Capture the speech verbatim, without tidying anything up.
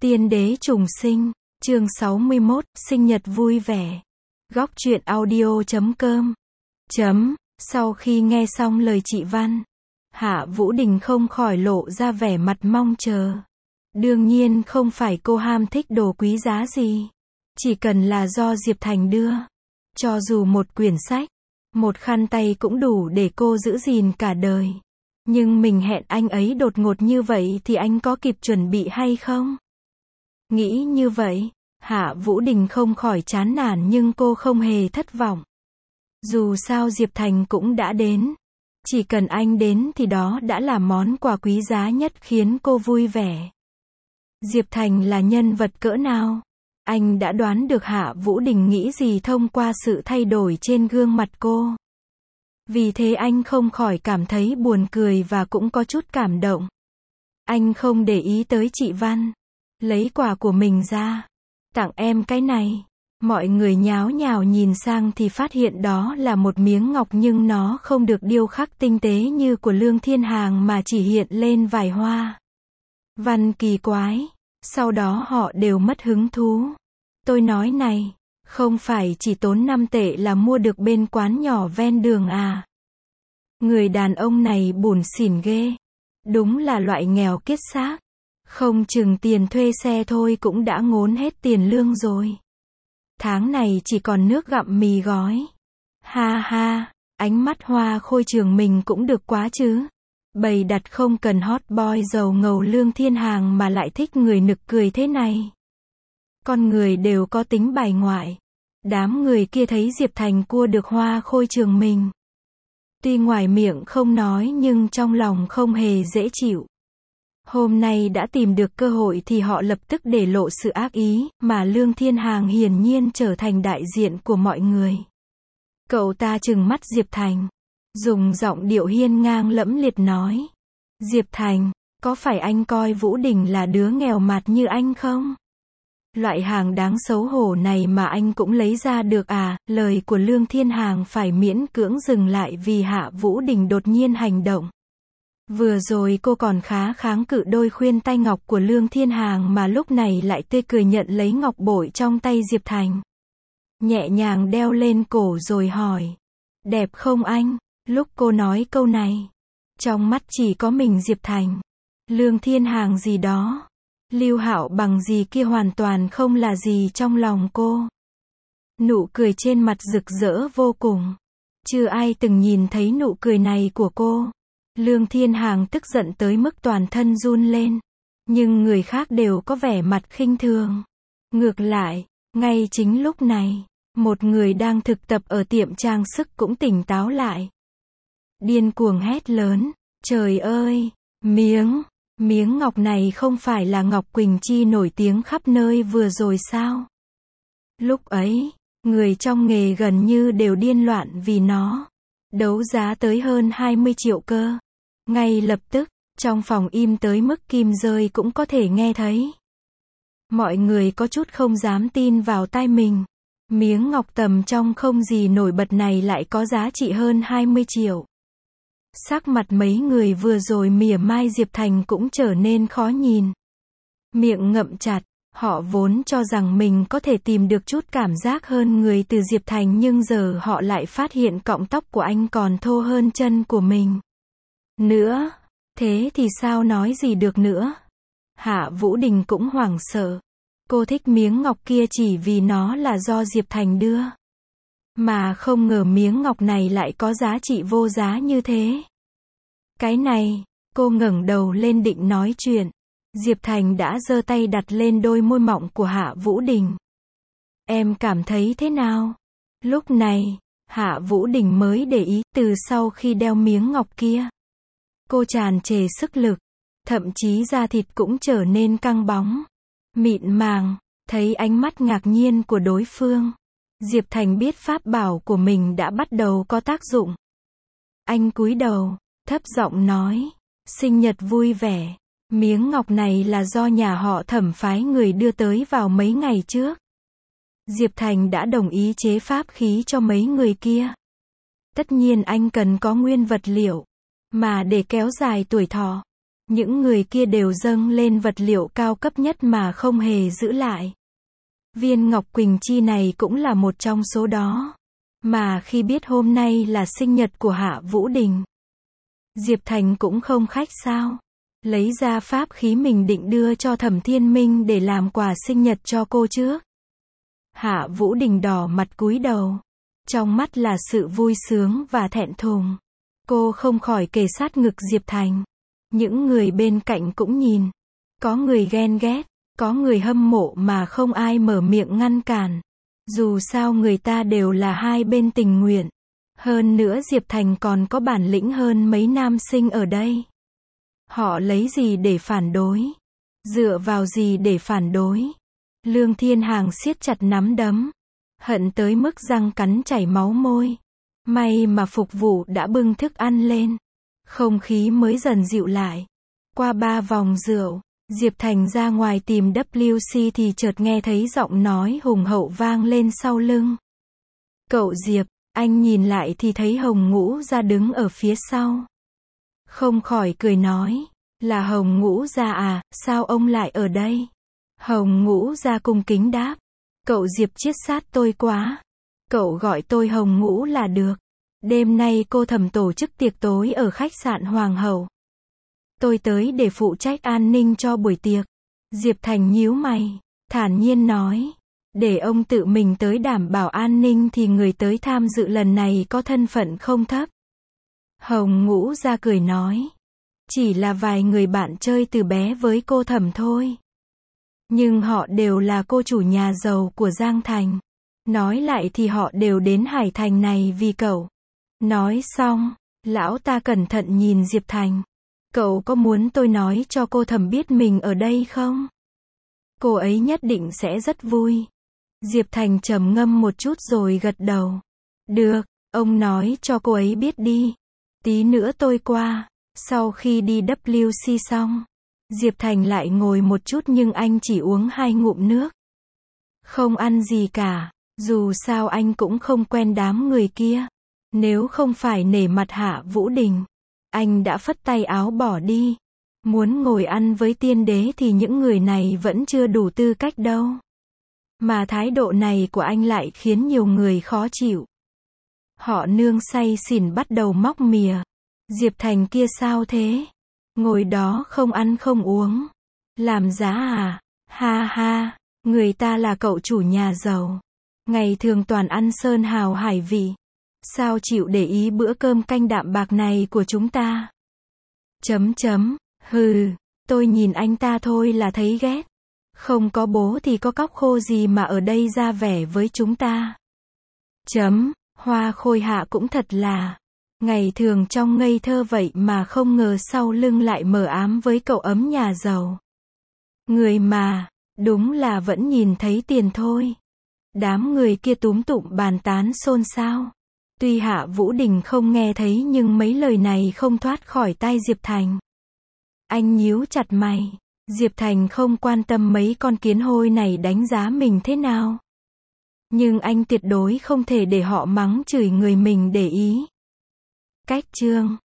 Tiên đế trùng sinh, chương sáu mươi mốt, sinh nhật vui vẻ. Góc truyện audio chấm com. Chấm, sau khi nghe xong lời chị Văn, Hạ Vũ Đình không khỏi lộ ra vẻ mặt mong chờ. Đương nhiên không phải cô ham thích đồ quý giá gì. Chỉ cần là do Diệp Thành đưa. Cho dù một quyển sách, một khăn tay cũng đủ để cô giữ gìn cả đời. Nhưng mình hẹn anh ấy đột ngột như vậy thì anh có kịp chuẩn bị hay không? Nghĩ như vậy, Hạ Vũ Đình không khỏi chán nản nhưng cô không hề thất vọng. Dù sao Diệp Thành cũng đã đến. Chỉ cần anh đến thì đó đã là món quà quý giá nhất khiến cô vui vẻ. Diệp Thành là nhân vật cỡ nào? Anh đã đoán được Hạ Vũ Đình nghĩ gì thông qua sự thay đổi trên gương mặt cô. Vì thế anh không khỏi cảm thấy buồn cười và cũng có chút cảm động. Anh không để ý tới chị Văn. Lấy quà của mình ra. Tặng em cái này. Mọi người nháo nhào nhìn sang thì phát hiện đó là một miếng ngọc nhưng nó không được điêu khắc tinh tế như của Lương Thiên Hàng mà chỉ hiện lên vài hoa văn kỳ quái. Sau đó họ đều mất hứng thú. Tôi nói này, không phải chỉ tốn năm tệ là mua được bên quán nhỏ ven đường à? Người đàn ông này bủn xỉn ghê. Đúng là loại nghèo kiết xác. Không chừng tiền thuê xe thôi cũng đã ngốn hết tiền lương rồi. Tháng này chỉ còn nước gặm mì gói. Ha ha, ánh mắt hoa khôi trường mình cũng được quá chứ. Bày đặt không cần hot boy giàu ngầu Lương Thiên Hàng mà lại thích người nực cười thế này. Con người đều có tính bài ngoại. Đám người kia thấy Diệp Thành cua được hoa khôi trường mình. Tuy ngoài miệng không nói nhưng trong lòng không hề dễ chịu. Hôm nay đã tìm được cơ hội thì họ lập tức để lộ sự ác ý, mà Lương Thiên Hàng hiển nhiên trở thành đại diện của mọi người. Cậu ta trừng mắt Diệp Thành, dùng giọng điệu hiên ngang lẫm liệt nói. Diệp Thành, có phải anh coi Vũ Đình là đứa nghèo mạt như anh không? Loại hàng đáng xấu hổ này mà anh cũng lấy ra được à? Lời của Lương Thiên Hàng phải miễn cưỡng dừng lại vì Hạ Vũ Đình đột nhiên hành động. Vừa rồi cô còn khá kháng cự đôi khuyên tai ngọc của Lương Thiên Hàng mà lúc này lại tươi cười nhận lấy ngọc bội trong tay Diệp Thành. Nhẹ nhàng đeo lên cổ rồi hỏi. Đẹp không anh? Lúc cô nói câu này, trong mắt chỉ có mình Diệp Thành. Lương Thiên Hàng gì đó, Lưu Hạo bằng gì kia hoàn toàn không là gì trong lòng cô. Nụ cười trên mặt rực rỡ vô cùng. Chưa ai từng nhìn thấy nụ cười này của cô. Lương Thiên Hàng tức giận tới mức toàn thân run lên. Nhưng người khác đều có vẻ mặt khinh thường. Ngược lại, ngay chính lúc này, một người đang thực tập ở tiệm trang sức cũng tỉnh táo lại. Điên cuồng hét lớn. Trời ơi, miếng, miếng ngọc này không phải là Ngọc Quỳnh Chi nổi tiếng khắp nơi vừa rồi sao? Lúc ấy, người trong nghề gần như đều điên loạn vì nó. Đấu giá tới hơn hai mươi triệu cơ. Ngay lập tức, trong phòng im tới mức kim rơi cũng có thể nghe thấy. Mọi người có chút không dám tin vào tai mình. Miếng ngọc tầm trong không gì nổi bật này lại có giá trị hơn hai mươi triệu. Sắc mặt mấy người vừa rồi mỉa mai Diệp Thành cũng trở nên khó nhìn. Miệng ngậm chặt, họ vốn cho rằng mình có thể tìm được chút cảm giác hơn người từ Diệp Thành nhưng giờ họ lại phát hiện cọng tóc của anh còn thô hơn chân của mình. Nữa, thế thì sao nói gì được nữa? Hạ Vũ Đình cũng hoảng sợ. Cô thích miếng ngọc kia chỉ vì nó là do Diệp Thành đưa. Mà không ngờ miếng ngọc này lại có giá trị vô giá như thế. Cái này, cô ngẩng đầu lên định nói chuyện. Diệp Thành đã giơ tay đặt lên đôi môi mọng của Hạ Vũ Đình. Em cảm thấy thế nào? Lúc này, Hạ Vũ Đình mới để ý từ sau khi đeo miếng ngọc kia. Cô tràn trề sức lực, thậm chí da thịt cũng trở nên căng bóng, mịn màng. Thấy ánh mắt ngạc nhiên của đối phương, Diệp Thành biết pháp bảo của mình đã bắt đầu có tác dụng. Anh cúi đầu, thấp giọng nói, sinh nhật vui vẻ. Miếng ngọc này là do nhà họ Thẩm phái người đưa tới vào mấy ngày trước. Diệp Thành đã đồng ý chế pháp khí cho mấy người kia. Tất nhiên anh cần có nguyên vật liệu, mà để kéo dài tuổi thọ. Những người kia đều dâng lên vật liệu cao cấp nhất mà không hề giữ lại. Viên ngọc quỳnh chi này cũng là một trong số đó. Mà khi biết hôm nay là sinh nhật của Hạ Vũ Đình, Diệp Thành cũng không khách sáo. Lấy ra pháp khí mình định đưa cho Thẩm Thiên Minh để làm quà sinh nhật cho cô trước. Hạ Vũ Đình đỏ mặt cúi đầu. Trong mắt là sự vui sướng và thẹn thùng. Cô không khỏi kề sát ngực Diệp Thành. Những người bên cạnh cũng nhìn. Có người ghen ghét, có người hâm mộ mà không ai mở miệng ngăn cản. Dù sao người ta đều là hai bên tình nguyện. Hơn nữa Diệp Thành còn có bản lĩnh hơn mấy nam sinh ở đây. Họ lấy gì để phản đối? Dựa vào gì để phản đối? Lương Thiên Hàng siết chặt nắm đấm. Hận tới mức răng cắn chảy máu môi. May mà phục vụ đã bưng thức ăn lên. Không khí mới dần dịu lại. Qua ba vòng rượu, Diệp Thành ra ngoài tìm W C thì chợt nghe thấy giọng nói hùng hậu vang lên sau lưng. Cậu Diệp, anh nhìn lại thì thấy Hồng Ngũ Gia đứng ở phía sau. Không khỏi cười nói, là Hồng Ngũ Gia à, sao ông lại ở đây? Hồng Ngũ Gia cung kính đáp, cậu Diệp chiết sát tôi quá. Cậu gọi tôi Hồng Ngũ là được. Đêm nay cô Thẩm tổ chức tiệc tối ở khách sạn Hoàng Hậu. Tôi tới để phụ trách an ninh cho buổi tiệc. Diệp Thành nhíu mày, thản nhiên nói, để ông tự mình tới đảm bảo an ninh thì người tới tham dự lần này có thân phận không thấp. Hồng Ngũ Gia cười nói, chỉ là vài người bạn chơi từ bé với cô Thẩm thôi. Nhưng họ đều là cô chủ nhà giàu của Giang Thành. Nói lại thì họ đều đến Hải Thành này vì cậu. Nói xong, lão ta cẩn thận nhìn Diệp Thành. Cậu có muốn tôi nói cho cô Thẩm biết mình ở đây không? Cô ấy nhất định sẽ rất vui. Diệp Thành trầm ngâm một chút rồi gật đầu. Được, ông nói cho cô ấy biết đi. Tí nữa tôi qua. Sau khi đi W C xong, Diệp Thành lại ngồi một chút nhưng anh chỉ uống hai ngụm nước. Không ăn gì cả. Dù sao anh cũng không quen đám người kia. Nếu không phải nể mặt Hạ Vũ Đình, anh đã phất tay áo bỏ đi. Muốn ngồi ăn với tiên đế thì những người này vẫn chưa đủ tư cách đâu. Mà thái độ này của anh lại khiến nhiều người khó chịu. Họ nương say xỉn bắt đầu móc mìa. Diệp Thành kia sao thế? Ngồi đó không ăn không uống. Làm giá à? Ha ha, người ta là cậu chủ nhà giàu. Ngày thường toàn ăn sơn hào hải vị. Sao chịu để ý bữa cơm canh đạm bạc này của chúng ta? Chấm chấm, hừ, tôi nhìn anh ta thôi là thấy ghét. Không có bố thì có cóc khô gì mà ở đây ra vẻ với chúng ta. Chấm, Hoa Khôi Hạ cũng thật là, ngày thường trong ngây thơ vậy mà không ngờ sau lưng lại mờ ám với cậu ấm nhà giàu. Người mà, đúng là vẫn nhìn thấy tiền thôi. Đám người kia túm tụm bàn tán xôn xao. Tuy Hạ Vũ Đình không nghe thấy nhưng mấy lời này không thoát khỏi tai Diệp Thành. Anh nhíu chặt mày. Diệp Thành không quan tâm mấy con kiến hôi này đánh giá mình thế nào. Nhưng anh tuyệt đối không thể để họ mắng chửi người mình để ý. Cách chương